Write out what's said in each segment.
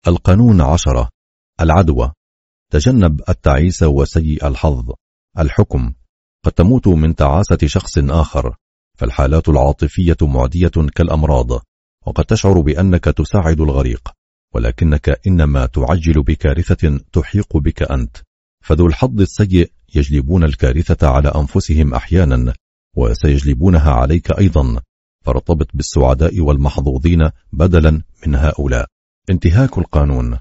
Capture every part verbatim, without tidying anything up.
القانون عشرة. العدوى. تجنب التعيس وسيء الحظ. الحكم. قد تموت من تعاسة شخص آخر، فالحالات العاطفية معدية كالأمراض، وقد تشعر بأنك تساعد الغريق، ولكنك إنما تعجل بكارثة تحيق بك أنت. فذو الحظ السيء يجلبون الكارثة على أنفسهم أحيانا، وسيجلبونها عليك أيضا، فارتبط بالسعداء والمحظوظين بدلا من هؤلاء. انتهاك القانون.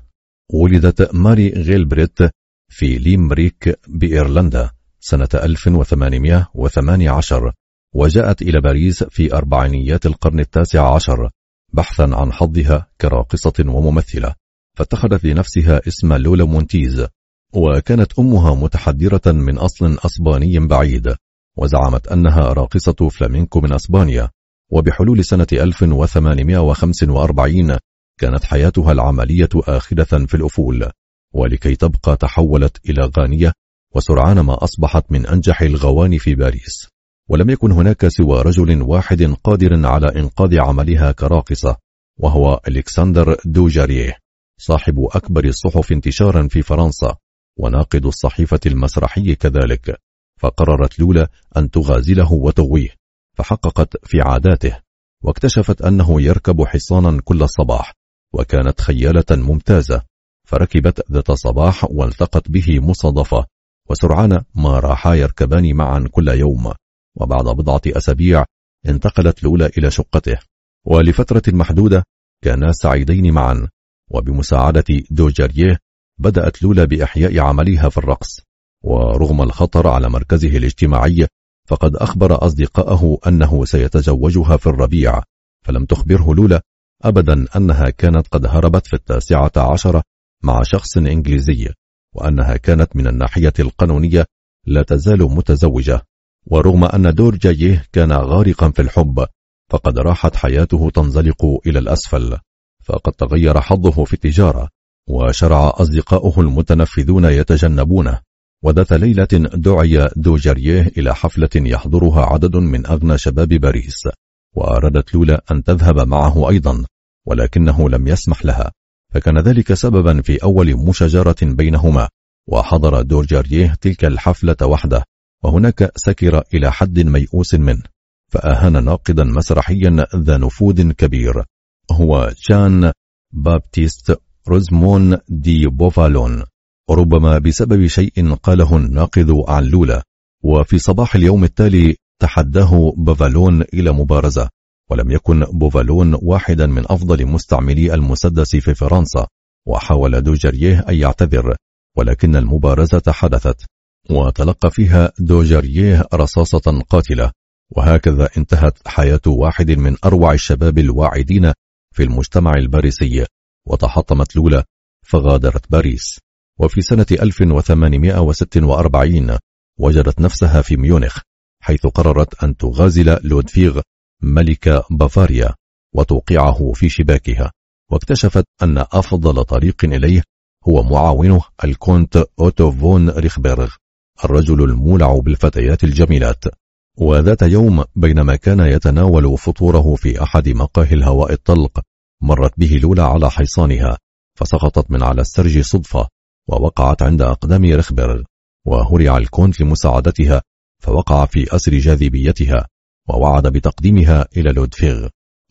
ولدت ماري غيلبريت في ليمريك بإيرلندا سنة ألف وثمانمائة وثمانية عشر، وجاءت إلى باريس في أربعينيات القرن التاسع عشر بحثا عن حظها كراقصة وممثلة، فاتخذت لنفسها اسم لولا مونتيز. وكانت أمها متحدرة من أصل أسباني بعيد، وزعمت أنها راقصة فلامينكو من أسبانيا. وبحلول سنة ألف وثمانمائة وخمسة وأربعين كانت حياتها العملية آخرة في الأفول، ولكي تبقى تحولت إلى غانية، وسرعان ما أصبحت من أنجح الغواني في باريس. ولم يكن هناك سوى رجل واحد قادر على إنقاذ عملها كراقصة، وهو ألكسندر دوجاريه، صاحب أكبر الصحف انتشارا في فرنسا وناقد الصحيفة المسرحي كذلك. فقررت لولا أن تغازله وتغويه، فحققت في عاداته، واكتشفت أنه يركب حصانا كل صباح، وكانت خيالة ممتازة. فركبت ذات صباح والتقت به مصادفة، وسرعان ما راحا يركبان معا كل يوم. وبعد بضعة أسابيع انتقلت لولا إلى شقته، ولفترة محدودة كانا سعيدين معا. وبمساعدة دوجاريه بدأت لولا بإحياء عملها في الرقص، ورغم الخطر على مركزه الاجتماعي فقد أخبر أصدقائه أنه سيتزوجها في الربيع. فلم تخبره لولا أبدا أنها كانت قد هربت في التاسعة عشرة مع شخص إنجليزي، وأنها كانت من الناحية القانونية لا تزال متزوجة. ورغم أن دورجايه كان غارقا في الحب، فقد راحت حياته تنزلق إلى الأسفل، فقد تغير حظه في التجارة، وشرع أصدقاؤه المتنفذون يتجنبونه. وذات ليلة دعي دوجاريه إلى حفلة يحضرها عدد من أغنى شباب باريس، وأرادت لولا أن تذهب معه أيضا، ولكنه لم يسمح لها، فكان ذلك سببا في أول مشاجرة بينهما. وحضر دوجاريه تلك الحفلة وحده، وهناك سكر إلى حد ميؤوس منه، فأهان ناقدا مسرحيا ذا نفوذ كبير هو جان بابتيست روزمون دي بوفالون، ربما بسبب شيء قاله الناقد عن لولا. وفي صباح اليوم التالي تحداه بوفالون إلى مبارزة، ولم يكن بوفالون واحدا من أفضل مستعملي المسدس في فرنسا، وحاول دوجاريه أن يعتذر، ولكن المبارزة حدثت، وتلقى فيها دوجاريه رصاصة قاتلة. وهكذا انتهت حياة واحد من أروع الشباب الواعدين في المجتمع الباريسي، وتحطمت لولا فغادرت باريس. وفي سنة ألف وثمانمائة وستة وأربعين وجدت نفسها في ميونخ، حيث قررت أن تغازل لودفيغ ملك بافاريا وتوقعه في شباكها. واكتشفت أن أفضل طريق إليه هو معاونه الكونت أوتو فون ريخبرغ، الرجل المولع بالفتيات الجميلات. وذات يوم بينما كان يتناول فطوره في أحد مقاهي الهواء الطلق، مرت به لولا على حصانها، فسقطت من على السرج صدفة، ووقعت عند أقدام ريخبرغ. وهرع الكونت لمساعدتها، فوقع في أسر جاذبيتها، ووعد بتقديمها إلى لودفيغ.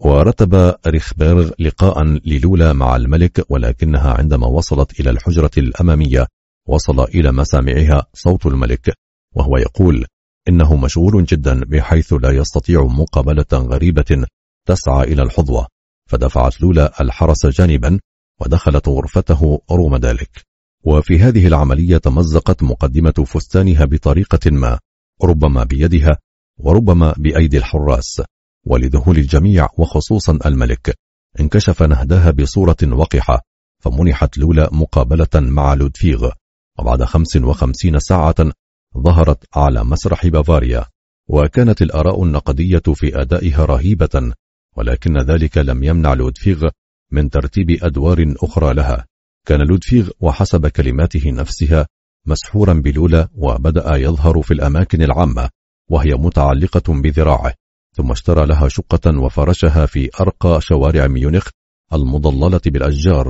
ورتب ريخبرغ لقاء للولا مع الملك، ولكنها عندما وصلت إلى الحجرة الأمامية وصل إلى مسامعها صوت الملك وهو يقول إنه مشغول جدا بحيث لا يستطيع مقابلة غريبة تسعى إلى الحظوة. فدفعت لولا الحرس جانبا ودخلت غرفته رغم ذلك. وفي هذه العملية تمزقت مقدمة فستانها بطريقة ما، ربما بيدها وربما بأيدي الحراس. ولذهول الجميع وخصوصا الملك انكشف نهدها بصورة وقحة، فمنحت لولا مقابلة مع لودفيغ. وبعد خمس وخمسين ساعة ظهرت على مسرح بافاريا، وكانت الآراء النقدية في أدائها رهيبة، ولكن ذلك لم يمنع لودفيغ من ترتيب أدوار أخرى لها. كان لودفيغ وحسب كلماته نفسها مسحورا بلولا، وبدأ يظهر في الأماكن العامة وهي متعلقة بذراعه، ثم اشترى لها شقة وفرشها في أرقى شوارع ميونخ المضللة بالأشجار.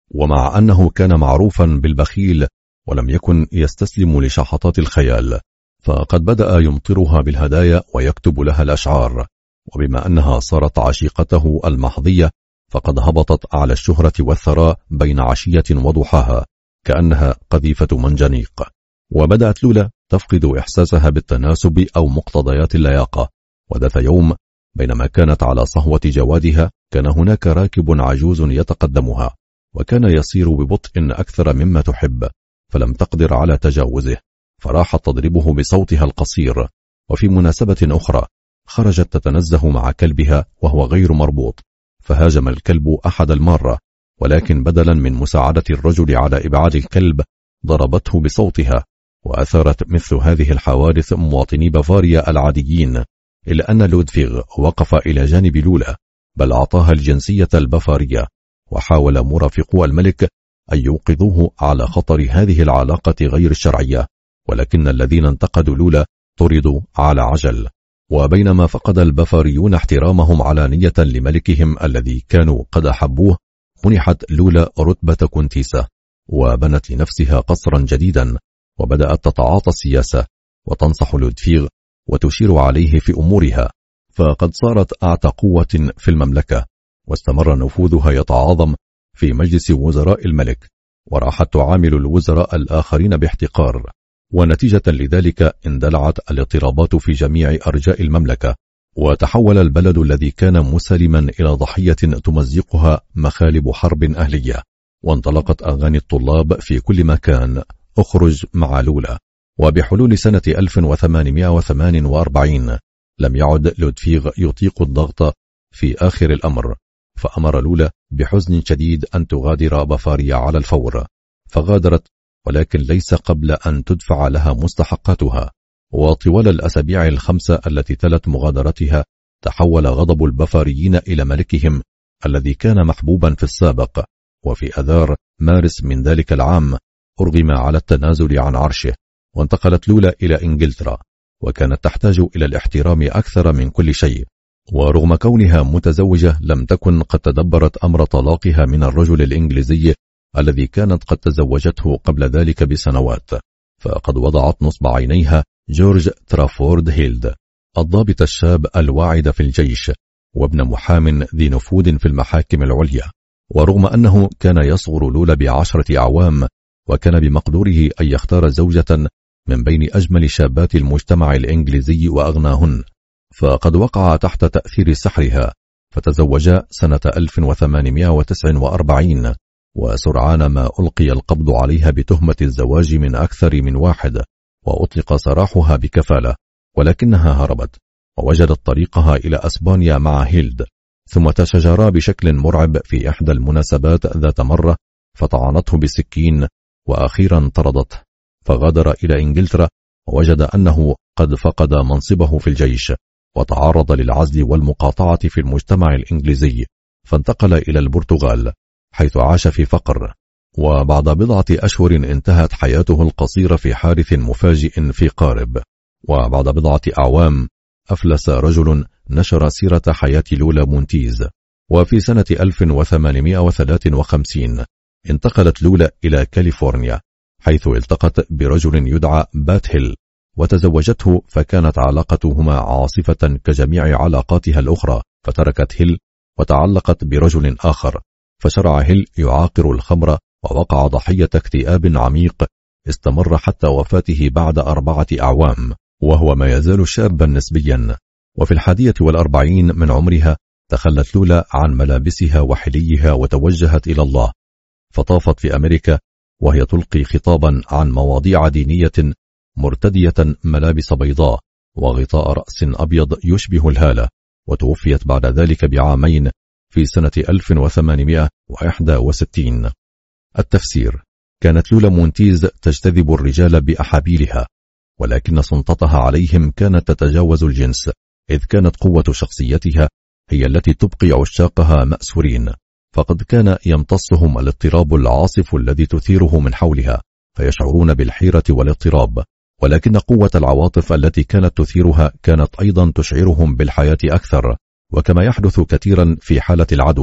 ومع أنه كان معروفا بالبخيل ولم يكن يستسلم لشحطات الخيال، فقد بدأ يمطرها بالهدايا ويكتب لها الأشعار، وبما أنها صارت عشيقته المحظية فقد هبطت على الشهرة والثراء بين عشية وضحاها كأنها قذيفة منجنيق. وبدأت لولا تفقد إحساسها بالتناسب أو مقتضيات اللياقة. وذات يوم بينما كانت على صهوة جوادها كان هناك راكب عجوز يتقدمها، وكان يسير ببطء أكثر مما تحب، فلم تقدر على تجاوزه، فراحت تضربه بصوتها القصير. وفي مناسبة أخرى خرجت تتنزه مع كلبها وهو غير مربوط، فهاجم الكلب أحد المارة، ولكن بدلا من مساعدة الرجل على إبعاد الكلب ضربته بصوتها. وأثارت مثل هذه الحوادث مواطني بافاريا العاديين، إلا أن لودفيغ وقف إلى جانب لولا، بل أعطاها الجنسية البافارية، وحاول مرافقو الملك أن يوقظوه على خطر هذه العلاقة غير الشرعية، ولكن الذين انتقدوا لولا طردوا على عجل. وبينما فقد البافاريون احترامهم علانية لملكهم الذي كانوا قد أحبوه، منحت لولا رتبة كونتيسة، وبنت لنفسها قصرا جديدا، وبدأت تتعاطى السياسة وتنصح لودفيغ وتشير عليه في أمورها، فقد صارت أعتى قوة في المملكة، واستمر نفوذها يتعاظم في مجلس وزراء الملك، وراحت تعامل الوزراء الآخرين باحتقار. ونتيجة لذلك اندلعت الاضطرابات في جميع أرجاء المملكة، وتحول البلد الذي كان مسلما إلى ضحية تمزقها مخالب حرب أهلية. وانطلقت أغاني الطلاب في كل مكان: اخرج مع لولا. وبحلول سنة ألف وثمانمائة وثمانية وأربعين لم يعد لودفيغ يطيق الضغط في آخر الأمر، فأمر لولا بحزن شديد أن تغادر بافاريا على الفور، فغادرت، ولكن ليس قبل أن تدفع لها مستحقاتها. وطوال الأسابيع الخمسة التي تلت مغادرتها تحول غضب البافاريين إلى ملكهم الذي كان محبوبا في السابق. وفي أذار مارس من ذلك العام أرغم على التنازل عن عرشه، وانتقلت لولا إلى إنجلترا، وكانت تحتاج إلى الاحترام أكثر من كل شيء. ورغم كونها متزوجة لم تكن قد تدبرت أمر طلاقها من الرجل الإنجليزي الذي كانت قد تزوجته قبل ذلك بسنوات، فقد وضعت نصب عينيها جورج ترافورد هيلد، الضابط الشاب الواعد في الجيش، وابن محام ذي نفوذ في المحاكم العليا. ورغم أنه كان يصغر لولا بعشرة أعوام، وكان بمقدوره أن يختار زوجة من بين أجمل شابات المجتمع الإنجليزي وأغناهن، فقد وقع تحت تأثير سحرها، فتزوجا سنة ألف وثمانمائة وتسعة وأربعين، وسرعان ما ألقي القبض عليها بتهمة الزواج من أكثر من واحد، وأطلق سراحها بكفالة، ولكنها هربت ووجدت طريقها إلى أسبانيا مع هيلد، ثم تشاجرا بشكل مرعب في إحدى المناسبات ذات مرة، فطعنته بسكين وأخيرا طردته، فغادر إلى إنجلترا، ووجد أنه قد فقد منصبه في الجيش، وتعرض للعزل والمقاطعة في المجتمع الإنجليزي، فانتقل إلى البرتغال حيث عاش في فقر. وبعد بضعة أشهر انتهت حياته القصيرة في حادث مفاجئ في قارب. وبعد بضعة أعوام أفلس رجل نشر سيرة حياة لولا مونتيز. وفي سنة ألف وثمانمائة وثلاثة وخمسين انتقلت لولا إلى كاليفورنيا، حيث التقت برجل يدعى بات هيل وتزوجته، فكانت علاقتهما عاصفة كجميع علاقاتها الأخرى، فتركت هيل وتعلقت برجل آخر، فشرع هيل يعاقر الخمر، ووقع ضحية اكتئاب عميق استمر حتى وفاته بعد أربعة أعوام، وهو ما يزال شابا نسبيا. وفي الحادية والأربعين من عمرها تخلت لولا عن ملابسها وحليها وتوجهت إلى الله، فطافت في أمريكا وهي تلقي خطابا عن مواضيع دينية، مرتدية ملابس بيضاء وغطاء رأس أبيض يشبه الهالة، وتوفيت بعد ذلك بعامين في سنة ألف وثمانمائة وواحد وستين. التفسير: كانت لولا مونتيز تجتذب الرجال بأحابيلها، ولكن سلطتها عليهم كانت تتجاوز الجنس، إذ كانت قوة شخصيتها هي التي تبقي عشاقها مأسورين، فقد كان يمتصهم الاضطراب العاصف الذي تثيره من حولها، فيشعرون بالحيرة والاضطراب، ولكن قوة العواطف التي كانت تثيرها كانت أيضا تشعرهم بالحياة أكثر. وكما يحدث كثيرا في حالة العدوى،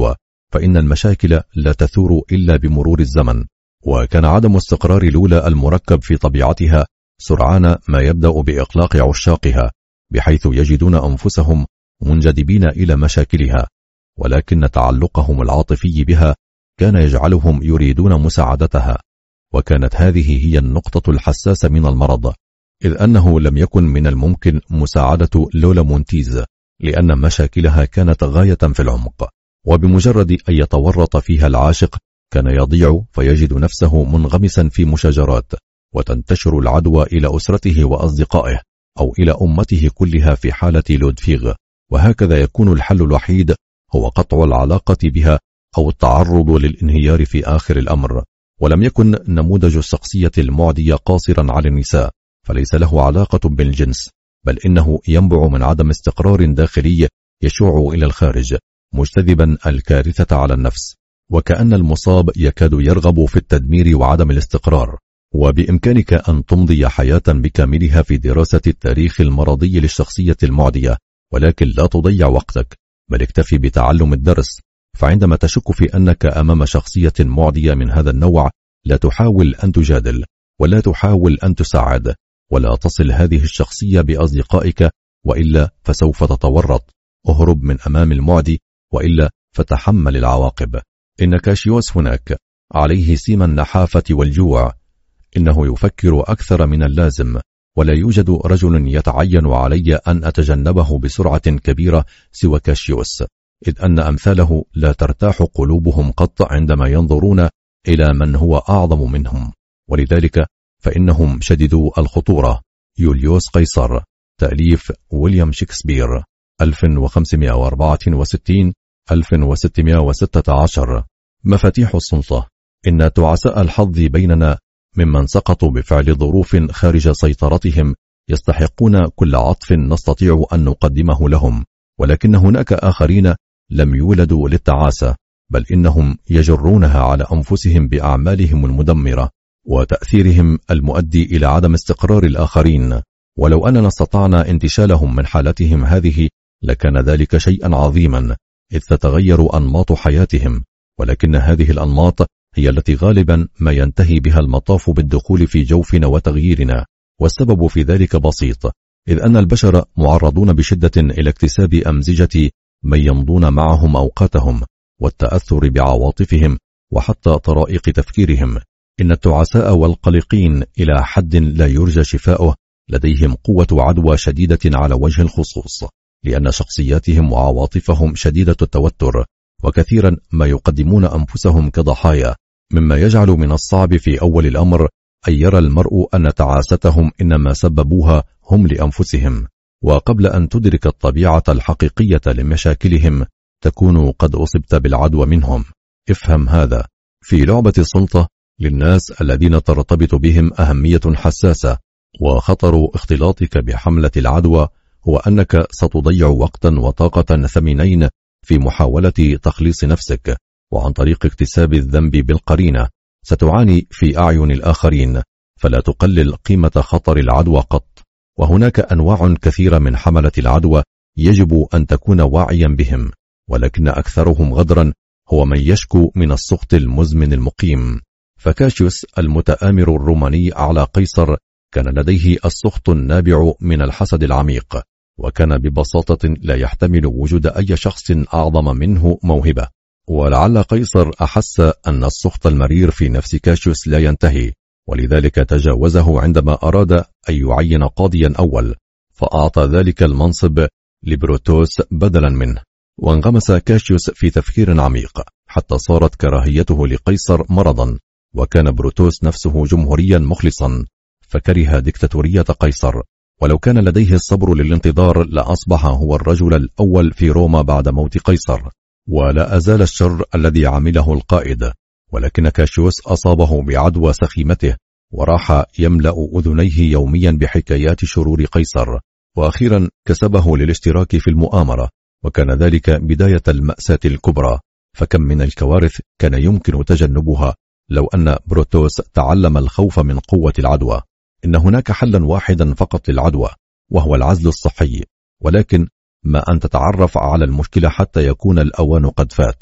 فإن المشاكل لا تثور إلا بمرور الزمن، وكان عدم استقرار لولا المركب في طبيعتها سرعان ما يبدأ بإقلاق عشاقها، بحيث يجدون أنفسهم منجذبين إلى مشاكلها، ولكن تعلقهم العاطفي بها كان يجعلهم يريدون مساعدتها. وكانت هذه هي النقطة الحساسة من المرض، إذ أنه لم يكن من الممكن مساعدة لولا مونتيز، لأن مشاكلها كانت غاية في العمق، وبمجرد أن يتورط فيها العاشق كان يضيع فيجد نفسه منغمسا في مشاجرات، وتنتشر العدوى إلى أسرته وأصدقائه أو إلى أمته كلها في حالة لودفيغ. وهكذا يكون الحل الوحيد هو قطع العلاقة بها أو التعرض للانهيار في آخر الأمر. ولم يكن نموذج الشخصية المعدية قاصرا على النساء، فليس له علاقة بالجنس، بل إنه ينبع من عدم استقرار داخلي يشع إلى الخارج، مجتذبا الكارثة على النفس، وكأن المصاب يكاد يرغب في التدمير وعدم الاستقرار. وبإمكانك أن تمضي حياة بكاملها في دراسة التاريخ المرضي للشخصية المعدية، ولكن لا تضيع وقتك، بل اكتفي بتعلم الدرس. فعندما تشك في أنك أمام شخصية معدية من هذا النوع، لا تحاول أن تجادل، ولا تحاول أن تساعد، ولا تصل هذه الشخصية بأصدقائك، وإلا فسوف تتورط. اهرب من أمام المعدي، وإلا فتحمل العواقب. إن كاشيوس هناك عليه سيم النحافة والجوع، إنه يفكر أكثر من اللازم، ولا يوجد رجل يتعين علي أن أتجنبه بسرعة كبيرة سوى كاشيوس، إذ أن أمثاله لا ترتاح قلوبهم قط عندما ينظرون إلى من هو أعظم منهم، ولذلك فإنهم شددوا الخطورة. يوليوس قيصر، تأليف ويليام شكسبير، ألف وخمسمائة وأربعة وستين ألف وستمائة وستة عشر. مفاتيح السلطة. إن تعساء الحظ بيننا ممن سقطوا بفعل ظروف خارج سيطرتهم يستحقون كل عطف نستطيع أن نقدمه لهم، ولكن هناك آخرين لم يولدوا للتعاسة، بل إنهم يجرونها على أنفسهم بأعمالهم المدمرة وتأثيرهم المؤدي إلى عدم استقرار الآخرين. ولو أننا استطعنا انتشالهم من حالتهم هذه لكان ذلك شيئا عظيما، إذ تتغير أنماط حياتهم، ولكن هذه الأنماط هي التي غالبا ما ينتهي بها المطاف بالدخول في جوفنا وتغييرنا. والسبب في ذلك بسيط، إذ أن البشر معرضون بشدة إلى اكتساب أمزجة من يمضون معهم أوقاتهم، والتأثر بعواطفهم، وحتى طرائق تفكيرهم. إن التعساء والقلقين إلى حد لا يرجى شفاؤه لديهم قوة عدوى شديدة على وجه الخصوص، لأن شخصياتهم وعواطفهم شديدة التوتر، وكثيرا ما يقدمون أنفسهم كضحايا، مما يجعل من الصعب في أول الأمر أن يرى المرء أن تعاستهم إنما سببوها هم لأنفسهم. وقبل أن تدرك الطبيعة الحقيقية لمشاكلهم تكون قد أصبت بالعدوى منهم. افهم هذا. في لعبة السلطة للناس الذين ترتبط بهم أهمية حساسة، وخطر اختلاطك بحملة العدوى هو أنك ستضيع وقتا وطاقة ثمينين في محاولة تخليص نفسك، وعن طريق اكتساب الذنب بالقرينة ستعاني في أعين الآخرين، فلا تقلل قيمة خطر العدوى قط. وهناك أنواع كثيرة من حملة العدوى يجب أن تكون واعيا بهم، ولكن أكثرهم غدرا هو من يشكو من السخط المزمن المقيم. فكاشيوس المتآمر الروماني على قيصر كان لديه السخط النابع من الحسد العميق، وكان ببساطة لا يحتمل وجود أي شخص أعظم منه موهبة. ولعل قيصر أحس أن السخط المرير في نفس كاشيوس لا ينتهي، ولذلك تجاوزه عندما أراد أن يعين قاضيا أول، فأعطى ذلك المنصب لبروتوس بدلا منه. وانغمس كاشيوس في تفكير عميق حتى صارت كراهيته لقيصر مرضا، وكان بروتوس نفسه جمهوريا مخلصا، فكره ديكتاتورية قيصر. ولو كان لديه الصبر للانتظار لأصبح هو الرجل الأول في روما بعد موت قيصر، ولا أزال الشر الذي عمله القائد. ولكن كاشيوس أصابه بعدوى سخيمته، وراح يملأ أذنيه يوميا بحكايات شرور قيصر، وأخيرا كسبه للاشتراك في المؤامرة، وكان ذلك بداية المأساة الكبرى. فكم من الكوارث كان يمكن تجنبها لو أن بروتوس تعلم الخوف من قوة العدوى. إن هناك حلا واحدا فقط للعدوى، وهو العزل الصحي، ولكن ما أن تتعرف على المشكلة حتى يكون الأوان قد فات.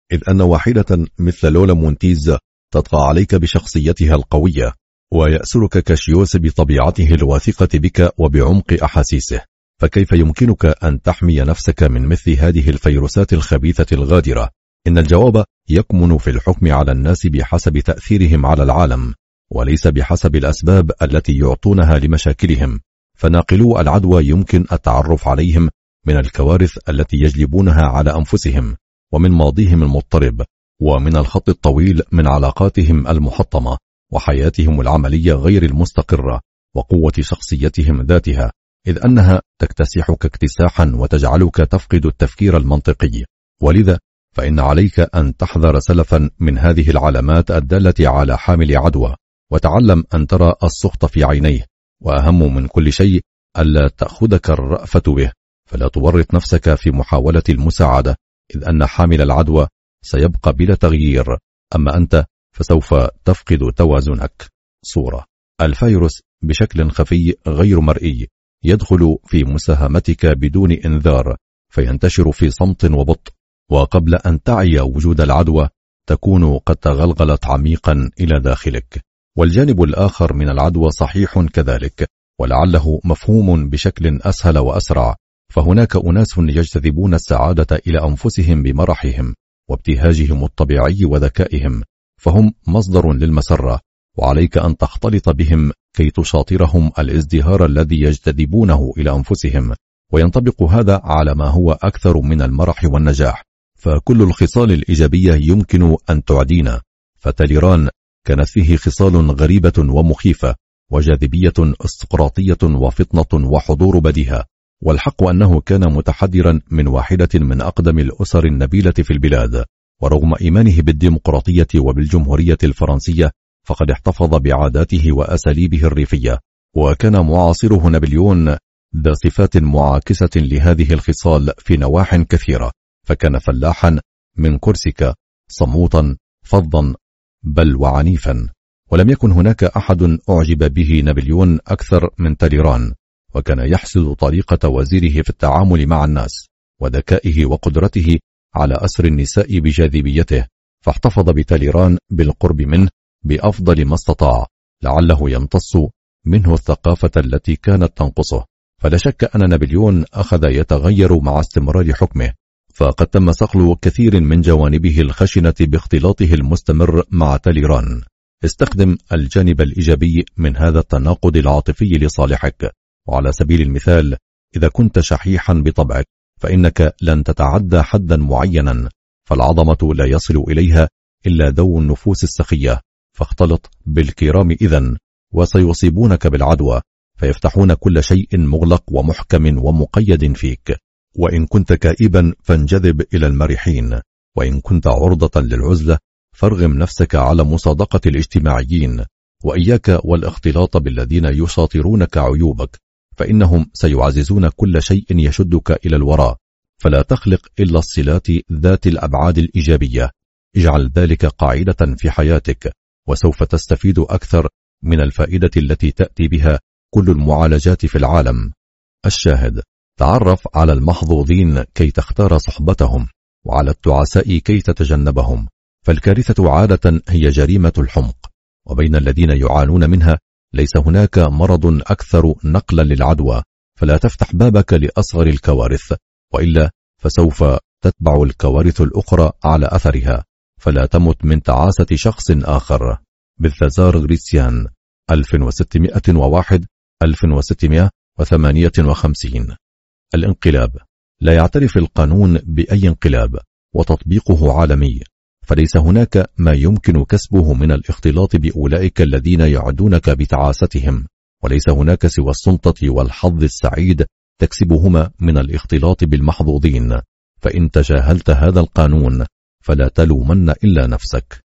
إذ أن واحدة مثل لولا مونتيز تطغى عليك بشخصيتها القوية، ويأسرك كاشيوس بطبيعته الواثقة بك وبعمق أحاسيسه، فكيف يمكنك أن تحمي نفسك من مثل هذه الفيروسات الخبيثة الغادرة؟ إن الجواب يكمن في الحكم على الناس بحسب تأثيرهم على العالم، وليس بحسب الأسباب التي يعطونها لمشاكلهم. فناقلو العدوى يمكن التعرف عليهم من الكوارث التي يجلبونها على أنفسهم، ومن ماضيهم المضطرب، ومن الخط الطويل من علاقاتهم المحطمة، وحياتهم العملية غير المستقرة، وقوة شخصيتهم ذاتها، إذ أنها تكتسحك اكتساحا وتجعلك تفقد التفكير المنطقي. ولذا فإن عليك أن تحذر سلفا من هذه العلامات الدالة على حامل عدوى، وتعلم أن ترى السخط في عينيه، وأهم من كل شيء ألا تأخذك الرأفة به، فلا تورط نفسك في محاولة المساعدة، إذ أن حامل العدوى سيبقى بلا تغيير، أما أنت فسوف تفقد توازنك. صورة: الفيروس بشكل خفي غير مرئي يدخل في مساهمتك بدون إنذار، فينتشر في صمت وبطء، وقبل أن تعي وجود العدوى تكون قد تغلغلت عميقا إلى داخلك. والجانب الآخر من العدوى صحيح كذلك، ولعله مفهوم بشكل أسهل وأسرع، فهناك أناس يجتذبون السعادة إلى أنفسهم بمرحهم وابتهاجهم الطبيعي وذكائهم، فهم مصدر للمسرة، وعليك أن تختلط بهم كي تشاطرهم الازدهار الذي يجتذبونه إلى أنفسهم. وينطبق هذا على ما هو أكثر من المرح والنجاح، فكل الخصال الإيجابية يمكن أن تعدينا. فتاليران كانت فيه خصال غريبة ومخيفة، وجاذبية استقراطية وفطنة وحضور بديهة، والحق أنه كان متحدرا من واحدة من أقدم الأسر النبيلة في البلاد، ورغم إيمانه بالديمقراطية وبالجمهورية الفرنسية فقد احتفظ بعاداته وأساليبه الريفية، وكان معاصره نابليون ذا صفات معاكسة لهذه الخصال في نواح كثيرة، فكان فلاحا من كورسيكا، صموتا فظا بل وعنيفا، ولم يكن هناك أحد أعجب به نابليون أكثر من تاليران، وكان يحسد طريقة وزيره في التعامل مع الناس، وذكائه وقدرته على أسر النساء بجاذبيته، فاحتفظ بتاليران بالقرب منه بأفضل ما استطاع، لعله يمتص منه الثقافة التي كانت تنقصه. فلا شك أن نابليون أخذ يتغير مع استمرار حكمه، فقد تم صقل كثير من جوانبه الخشنة باختلاطه المستمر مع تاليران. استخدم الجانب الإيجابي من هذا التناقض العاطفي لصالحك، وعلى سبيل المثال إذا كنت شحيحا بطبعك فإنك لن تتعدى حدا معينا، فالعظمة لا يصل إليها إلا ذو النفوس السخية، فاختلط بالكرام إذن، وسيصيبونك بالعدوى، فيفتحون كل شيء مغلق ومحكم ومقيد فيك. وإن كنت كئيبا فانجذب إلى المرحين، وإن كنت عرضة للعزلة فارغم نفسك على مصادقة الاجتماعيين، وإياك والاختلاط بالذين يشاطرونك عيوبك، فإنهم سيعززون كل شيء يشدك إلى الوراء. فلا تخلق إلا الصلات ذات الأبعاد الإيجابية، اجعل ذلك قاعدة في حياتك، وسوف تستفيد أكثر من الفائدة التي تأتي بها كل المعالجات في العالم. الشاهد: تعرف على المحظوظين كي تختار صحبتهم، وعلى التعساء كي تتجنبهم، فالكارثة عادة هي جريمة الحمق، وبين الذين يعانون منها ليس هناك مرض أكثر نقلا للعدوى. فلا تفتح بابك لأصغر الكوارث، وإلا فسوف تتبع الكوارث الأخرى على أثرها، فلا تمت من تعاسة شخص آخر. بالثازار غريسيان ألف وستمائة وواحد ألف وستمائة وثمانية وخمسين. الانقلاب: لا يعترف القانون بأي انقلاب، وتطبيقه عالمي، فليس هناك ما يمكن كسبه من الاختلاط بأولئك الذين يعدونك بتعاستهم، وليس هناك سوى السلطة والحظ السعيد تكسبهما من الاختلاط بالمحظوظين. فإن تجاهلت هذا القانون فلا تلومن إلا نفسك.